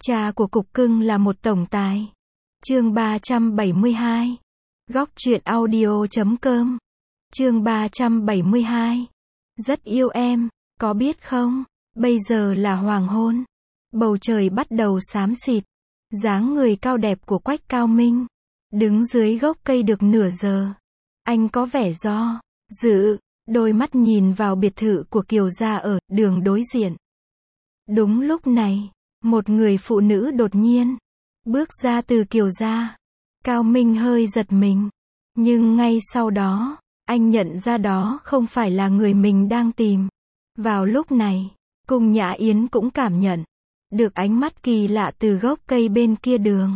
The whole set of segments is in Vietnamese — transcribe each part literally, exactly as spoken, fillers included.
Cha của cục cưng là một tổng tài. Chương ba trăm bảy mươi hai. Góc truyện audio chấm com. Chương ba trăm bảy mươi hai. Rất yêu em, có biết không? Bây giờ là hoàng hôn. Bầu trời bắt đầu xám xịt. Dáng người cao đẹp của Quách Cao Minh đứng dưới gốc cây được nửa giờ. Anh có vẻ do dự, đôi mắt nhìn vào biệt thự của Kiều gia ở đường đối diện. Đúng lúc này, một người phụ nữ đột nhiên bước ra từ Kiều gia. Cao Minh hơi giật mình, nhưng ngay sau đó, anh nhận ra đó không phải là người mình đang tìm. Vào lúc này, Cung Nhã Yến cũng cảm nhận được ánh mắt kỳ lạ từ gốc cây bên kia đường.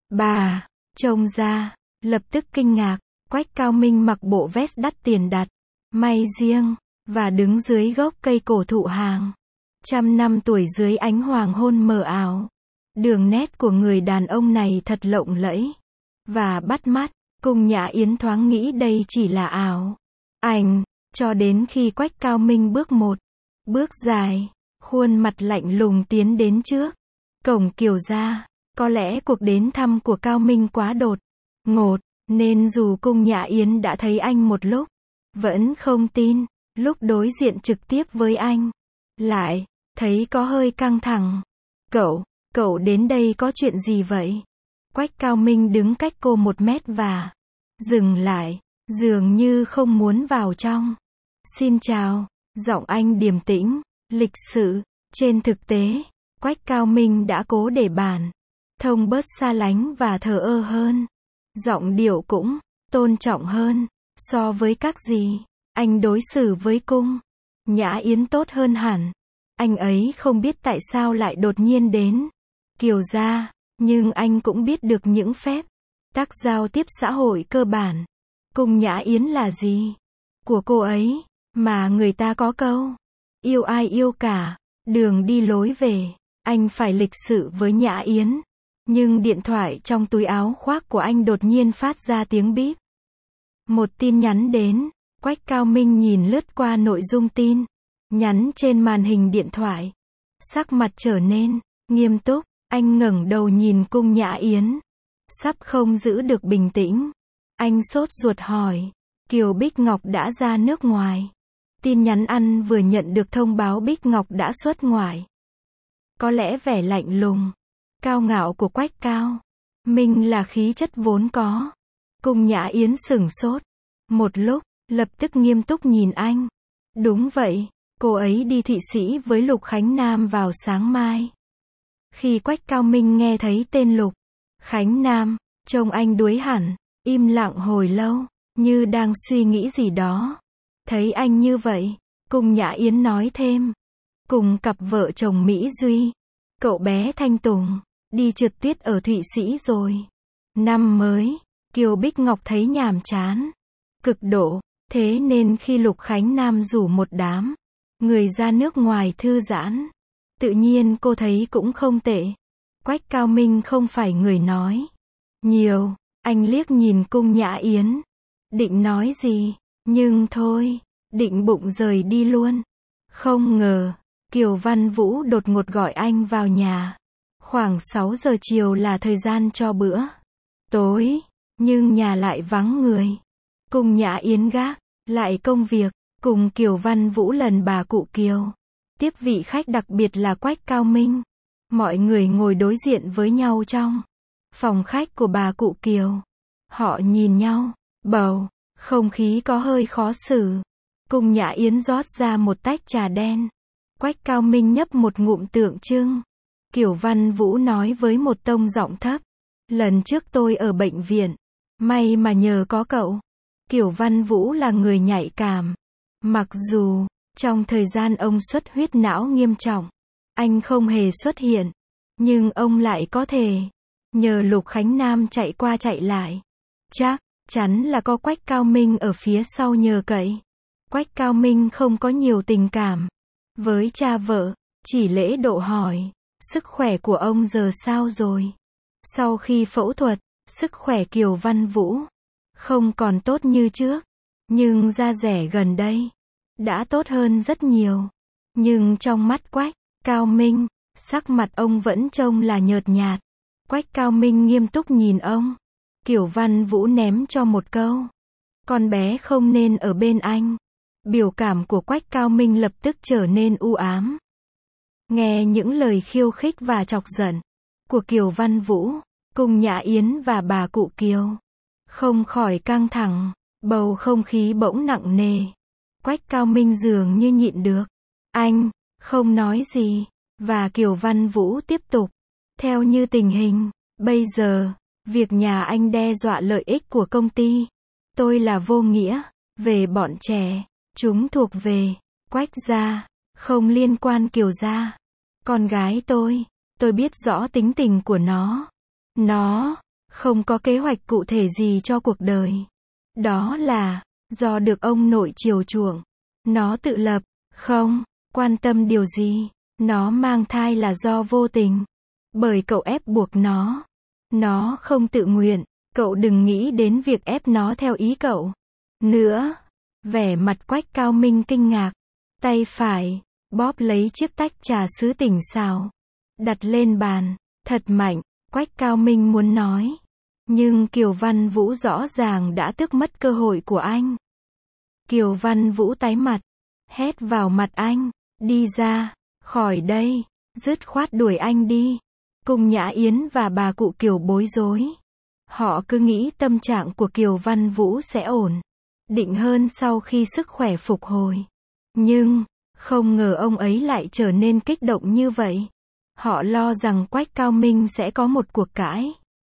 Bà trông ra, lập tức kinh ngạc. Quách Cao Minh mặc bộ vest đắt tiền đặt may riêng và đứng dưới gốc cây cổ thụ hàng trăm năm tuổi dưới ánh hoàng hôn mờ ảo. Đường nét của người đàn ông này thật lộng lẫy và bắt mắt. Cung Nhã Yến thoáng nghĩ đây chỉ là ảo ảnh, cho đến khi Quách Cao Minh bước một bước dài, khuôn mặt lạnh lùng tiến đến trước cổng Kiều gia. Có lẽ cuộc đến thăm của Cao Minh quá đột ngột, nên dù Cung Nhã Yến đã thấy anh một lúc, vẫn không tin. Lúc đối diện trực tiếp với anh, lại thấy có hơi căng thẳng. Cậu, cậu đến đây có chuyện gì vậy? Quách Cao Minh đứng cách cô một mét và dừng lại, dường như không muốn vào trong. Xin chào, giọng anh điềm tĩnh, lịch sự. Trên thực tế, Quách Cao Minh đã cố để bản thông bớt xa lánh và thờ ơ hơn. Giọng điệu cũng tôn trọng hơn so với các gì anh đối xử với Cung Nhã Yến tốt hơn hẳn. Anh ấy không biết tại sao lại đột nhiên đến Kiều gia, nhưng anh cũng biết được những phép tắc giao tiếp xã hội cơ bản. Cung Nhã Yến là gì của cô ấy mà người ta có câu yêu ai yêu cả, đường đi lối về. Anh phải lịch sự với Nhã Yến, nhưng điện thoại trong túi áo khoác của anh đột nhiên phát ra tiếng bíp. Một tin nhắn đến. Quách Cao Minh nhìn lướt qua nội dung tin nhắn trên màn hình điện thoại, sắc mặt trở nên nghiêm túc. Anh ngẩng đầu nhìn Cung Nhã Yến, sắp không giữ được bình tĩnh. Anh sốt ruột hỏi, Kiều Bích Ngọc đã ra nước ngoài. Tin nhắn ăn vừa nhận được thông báo Bích Ngọc đã xuất ngoại. Có lẽ vẻ lạnh lùng, cao ngạo của Quách Cao Minh là khí chất vốn có. Cung Nhã Yến sửng sốt một lúc, lập tức nghiêm túc nhìn anh. Đúng vậy, cô ấy đi Thụy Sĩ với Lục Khánh Nam vào sáng mai. Khi Quách Cao Minh nghe thấy tên Lục Khánh Nam, trông anh đuối hẳn, im lặng hồi lâu, như đang suy nghĩ gì đó. Thấy anh như vậy, Cung Nhã Yến nói thêm, cùng cặp vợ chồng Mỹ Duy, cậu bé Thanh Tùng, đi trượt tuyết ở Thụy Sĩ rồi. Năm mới, Kiều Bích Ngọc thấy nhàm chán cực độ, thế nên khi Lục Khánh Nam rủ một đám người ra nước ngoài thư giãn, tự nhiên cô thấy cũng không tệ. Quách Cao Minh không phải người nói nhiều, anh liếc nhìn Cung Nhã Yến, định nói gì, nhưng thôi, định bụng rời đi luôn. Không ngờ, Kiều Văn Vũ đột ngột gọi anh vào nhà. Khoảng sáu giờ chiều là thời gian cho bữa tối, nhưng nhà lại vắng người. Cung Nhã Yến gác lại công việc, cùng Kiều Văn Vũ lần bà cụ Kiều tiếp vị khách đặc biệt là Quách Cao Minh. Mọi người ngồi đối diện với nhau trong phòng khách của bà cụ Kiều. Họ nhìn nhau, bầu không khí có hơi khó xử. Cung Nhã Yến rót ra một tách trà đen. Quách Cao Minh nhấp một ngụm tượng trưng. Kiều Văn Vũ nói với một tông giọng thấp, lần trước tôi ở bệnh viện, may mà nhờ có cậu. Kiều Văn Vũ là người nhạy cảm. Mặc dù, trong thời gian ông xuất huyết não nghiêm trọng, anh không hề xuất hiện, nhưng ông lại có thể nhờ Lục Khánh Nam chạy qua chạy lại. Chắc chắn là có Quách Cao Minh ở phía sau nhờ cậy. Quách Cao Minh không có nhiều tình cảm với cha vợ, chỉ lễ độ hỏi, sức khỏe của ông giờ sao rồi? Sau khi phẫu thuật, sức khỏe Kiều Văn Vũ không còn tốt như trước, nhưng da dẻ gần đây đã tốt hơn rất nhiều. Nhưng trong mắt Quách Cao Minh, Sắc mặt ông vẫn trông là nhợt nhạt. Quách Cao Minh nghiêm túc nhìn ông. Kiều Văn Vũ ném cho một câu. Con bé không nên ở bên anh. Biểu cảm của Quách Cao Minh lập tức trở nên u ám. Nghe những lời khiêu khích và chọc giận của Kiều Văn Vũ, Cung Nhã Yến và bà cụ Kiều không khỏi căng thẳng, bầu không khí bỗng nặng nề. Quách Cao Minh dường như nhịn được. Anh không nói gì, và Kiều Văn Vũ tiếp tục. Theo như tình hình bây giờ, việc nhà anh đe dọa lợi ích của công ty, tôi là vô nghĩa. Về bọn trẻ, chúng thuộc về Quách gia, không liên quan Kiều gia. Con gái tôi, tôi biết rõ tính tình của nó. Nó không có kế hoạch cụ thể gì cho cuộc đời. Đó là do được ông nội chiều chuộng. Nó tự lập, không quan tâm điều gì. Nó mang thai là do vô tình, bởi cậu ép buộc nó. Nó không tự nguyện, cậu đừng nghĩ đến việc ép nó theo ý cậu nữa. Vẻ mặt Quách Cao Minh kinh ngạc. Tay phải bóp lấy chiếc tách trà sứ tỉnh xào, đặt lên bàn, thật mạnh. Quách Cao Minh muốn nói, nhưng Kiều Văn Vũ rõ ràng đã tước mất cơ hội của anh. Kiều Văn Vũ tái mặt, hét vào mặt anh, đi ra khỏi đây, dứt khoát đuổi anh đi. Cung Nhã Yến và bà cụ Kiều bối rối. Họ cứ nghĩ tâm trạng của Kiều Văn Vũ sẽ ổn định hơn sau khi sức khỏe phục hồi. Nhưng không ngờ ông ấy lại trở nên kích động như vậy. Họ lo rằng Quách Cao Minh sẽ có một cuộc cãi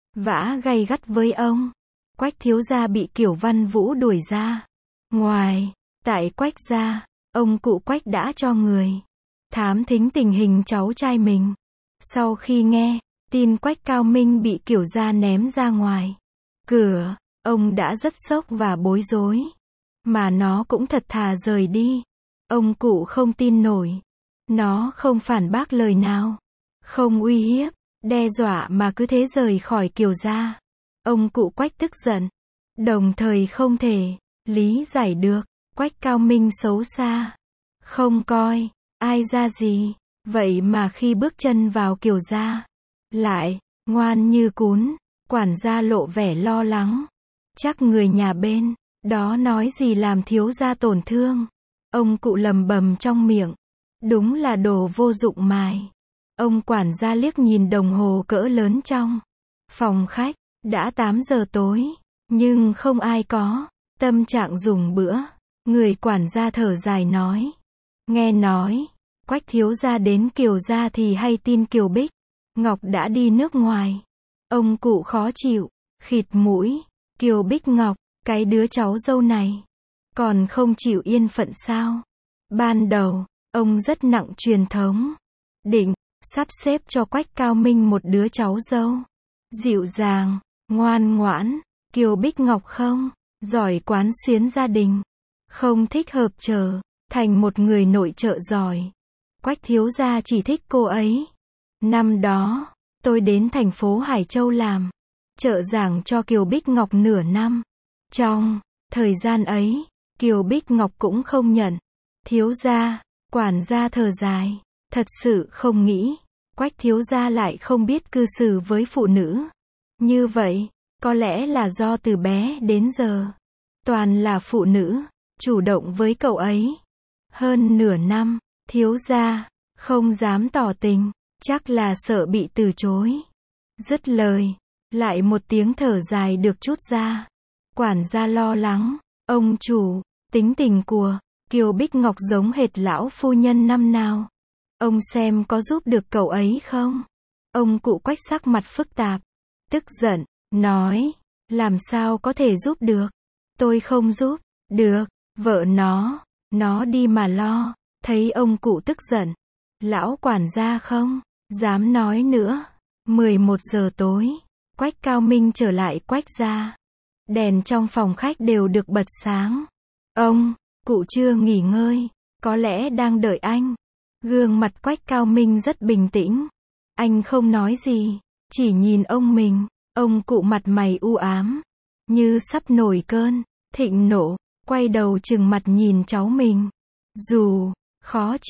vã gay gắt với ông. Quách thiếu gia bị Kiều Văn Vũ đuổi ra ngoài. Tại Quách gia, ông cụ Quách đã cho người thám thính tình hình cháu trai mình. Sau khi nghe tin Quách Cao Minh bị Kiều gia ném ra ngoài cửa, ông đã rất sốc và bối rối. Mà nó cũng thật thà rời đi. Ông cụ không tin nổi. Nó không phản bác lời nào, không uy hiếp, đe dọa mà cứ thế rời khỏi Kiều gia. Ông cụ Quách tức giận, đồng thời không thể lý giải được Quách Cao Minh xấu xa, không coi ai ra gì. Vậy mà khi bước chân vào Kiều gia, lại ngoan như cún. Quản gia lộ vẻ lo lắng. Chắc người nhà bên đó nói gì làm thiếu gia tổn thương. Ông cụ lầm bầm trong miệng. Đúng là đồ vô dụng mài. Ông quản gia liếc nhìn đồng hồ cỡ lớn trong phòng khách. Đã tám giờ tối, nhưng không ai có tâm trạng dùng bữa. Người quản gia thở dài nói. Nghe nói, Quách thiếu gia đến Kiều gia thì hay tin Kiều Bích Ngọc đã đi nước ngoài. Ông cụ khó chịu, khịt mũi. Kiều Bích Ngọc, cái đứa cháu dâu này, còn không chịu yên phận sao? Ban đầu, ông rất nặng truyền thống. Định sắp xếp cho Quách Cao Minh một đứa cháu dâu dịu dàng, ngoan ngoãn. Kiều Bích Ngọc không giỏi quán xuyến gia đình, không thích hợp trở thành một người nội trợ giỏi. Quách thiếu gia chỉ thích cô ấy. Năm đó, tôi đến thành phố Hải Châu làm trợ giảng cho Kiều Bích Ngọc nửa năm. Trong thời gian ấy, Kiều Bích Ngọc cũng không nhận. Thiếu gia, quản gia thở dài. Thật sự không nghĩ, Quách thiếu gia lại không biết cư xử với phụ nữ. Như vậy, có lẽ là do từ bé đến giờ, toàn là phụ nữ chủ động với cậu ấy. Hơn nửa năm, thiếu gia không dám tỏ tình, chắc là sợ bị từ chối. Dứt lời, lại một tiếng thở dài được trút ra. Quản gia lo lắng. Ông chủ, tính tình của Kiều Bích Ngọc giống hệt lão phu nhân năm nào. Ông xem có giúp được cậu ấy không? Ông cụ Quách sắc mặt phức tạp, tức giận, nói. Làm sao có thể giúp được? Tôi không giúp được. Vợ nó, nó đi mà lo. Thấy ông cụ tức giận, lão quản gia không dám nói nữa. mười một giờ tối, Quách Cao Minh trở lại Quách gia. Đèn trong phòng khách đều được bật sáng. Ông cụ chưa nghỉ ngơi, có lẽ đang đợi anh. Gương mặt Quách Cao Minh rất bình tĩnh. Anh không nói gì, chỉ nhìn ông mình. Ông cụ mặt mày u ám, như sắp nổi cơn thịnh nộ, quay đầu trừng mặt nhìn cháu mình. Dù khó chịu,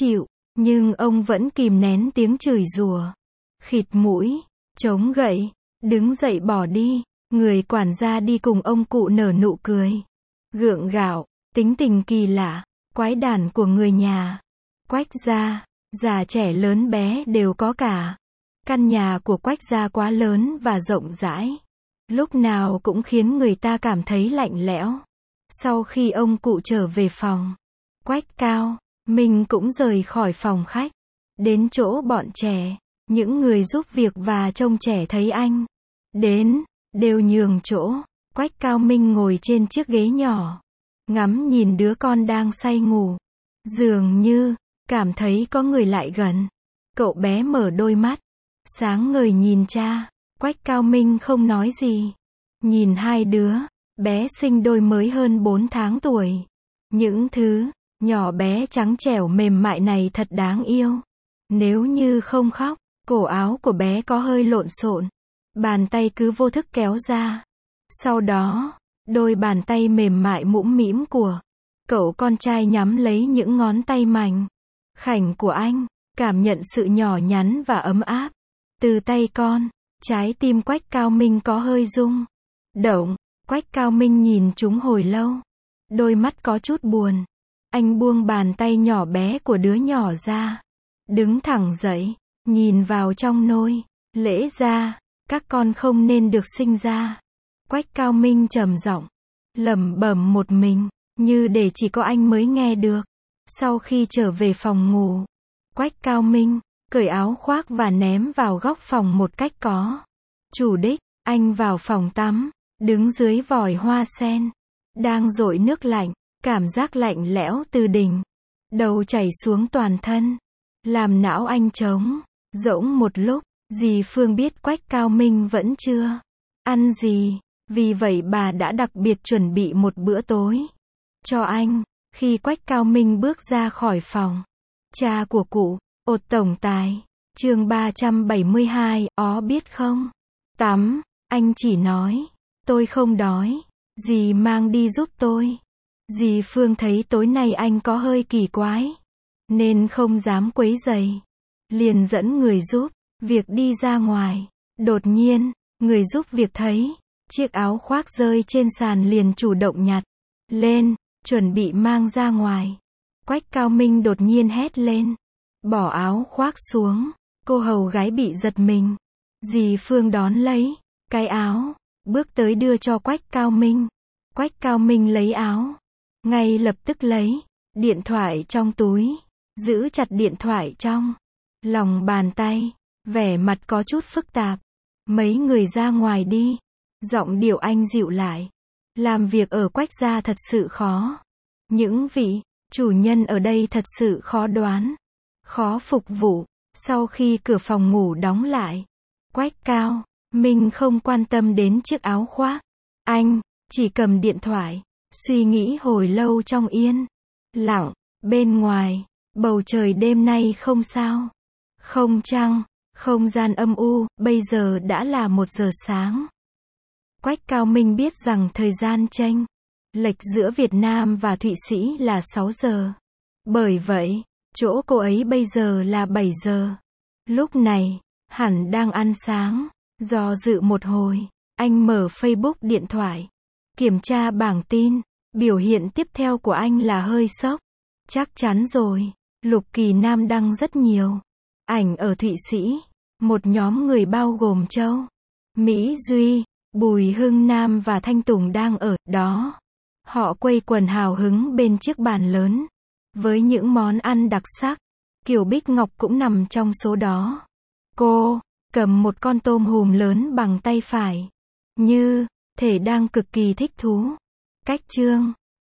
Nhưng ông vẫn kìm nén tiếng chửi rủa. Khịt mũi, chống gậy, đứng dậy bỏ đi. Người quản gia đi cùng ông cụ nở nụ cười. Gượng gạo, tính tình kỳ lạ, quái đản của người nhà. Quách gia, già trẻ lớn bé đều có cả. Căn nhà của Quách gia quá lớn và rộng rãi. Lúc nào cũng khiến người ta cảm thấy lạnh lẽo. Sau khi ông cụ trở về phòng, Quách Cao Minh cũng rời khỏi phòng khách. Đến chỗ bọn trẻ, những người giúp việc và trông trẻ thấy anh đến, đều nhường chỗ. Quách Cao Minh ngồi trên chiếc ghế nhỏ, ngắm nhìn đứa con đang say ngủ. Dường như, cảm thấy có người lại gần. Cậu bé mở đôi mắt, sáng ngời nhìn cha. Quách Cao Minh không nói gì. Nhìn hai đứa, bé sinh đôi mới hơn bốn tháng tuổi. Những thứ nhỏ bé trắng trẻo mềm mại này thật đáng yêu. Nếu như không khóc, cổ áo của bé có hơi lộn xộn. Bàn tay cứ vô thức kéo ra. Sau đó, đôi bàn tay mềm mại mũm mĩm của cậu con trai nhắm lấy những ngón tay mảnh khảnh của anh, cảm nhận sự nhỏ nhắn và ấm áp từ tay con. Trái tim Quách Cao Minh có hơi rung động. Quách Cao Minh nhìn chúng hồi lâu, đôi mắt có chút buồn. Anh buông bàn tay nhỏ bé của đứa nhỏ ra, đứng thẳng dậy, nhìn vào trong nôi. Lẽ ra, các con không nên được sinh ra. Quách Cao Minh trầm giọng, lẩm bẩm một mình, như để chỉ có anh mới nghe được. Sau khi trở về phòng ngủ, Quách Cao Minh cởi áo khoác và ném vào góc phòng một cách có chủ đích. Anh vào phòng tắm, đứng dưới vòi hoa sen đang dội nước lạnh, cảm giác lạnh lẽo từ đỉnh đầu chảy xuống toàn thân, làm não anh trống rỗng một lúc. Dì Phương biết Quách Cao Minh vẫn chưa ăn gì, vì vậy bà đã đặc biệt chuẩn bị một bữa tối cho anh. Khi Quách Cao Minh bước ra khỏi phòng, cha của cụ ột tổng tài, chương ba trăm bảy mươi hai, ó biết không? Tắm, anh chỉ nói, tôi không đói, dì mang đi giúp tôi. Dì Phương thấy tối nay anh có hơi kỳ quái, nên không dám quấy rầy, liền dẫn người giúp việc đi ra ngoài. Đột nhiên, người giúp việc thấy chiếc áo khoác rơi trên sàn liền chủ động nhặt lên, chuẩn bị mang ra ngoài. Quách Cao Minh đột nhiên hét lên, bỏ áo khoác xuống. Cô hầu gái bị giật mình. Dì Phương đón lấy cái áo, bước tới đưa cho Quách Cao Minh. Quách Cao Minh lấy áo, ngay lập tức lấy điện thoại trong túi, giữ chặt điện thoại trong lòng bàn tay, vẻ mặt có chút phức tạp. Mấy người ra ngoài đi. Giọng điệu anh dịu lại. Làm việc ở Quách gia thật sự khó. Những vị chủ nhân ở đây thật sự khó đoán, khó phục vụ. Sau khi cửa phòng ngủ đóng lại, Quách Cao Minh không quan tâm đến chiếc áo khoác. Anh chỉ cầm điện thoại, suy nghĩ hồi lâu trong yên lặng. Bên ngoài, bầu trời đêm nay không sao, không trăng, không gian âm u. Bây giờ đã là một giờ sáng. Quách Cao Minh biết rằng thời gian chênh lệch giữa Việt Nam và Thụy Sĩ là sáu giờ. Bởi vậy, chỗ cô ấy bây giờ là bảy giờ. Lúc này, hẳn đang ăn sáng. Do dự một hồi, anh mở Facebook điện thoại, kiểm tra bảng tin. Biểu hiện tiếp theo của anh là hơi sốc. Chắc chắn rồi, Lục Kỳ Nam đăng rất nhiều ảnh ở Thụy Sĩ. Một nhóm người bao gồm Châu Mỹ Duy, Bùi Hưng Nam và Thanh Tùng đang ở đó. Họ quây quần hào hứng bên chiếc bàn lớn, với những món ăn đặc sắc. Kiều Bích Ngọc cũng nằm trong số đó. Cô cầm một con tôm hùm lớn bằng tay phải, như thể đang cực kỳ thích thú. Cách chương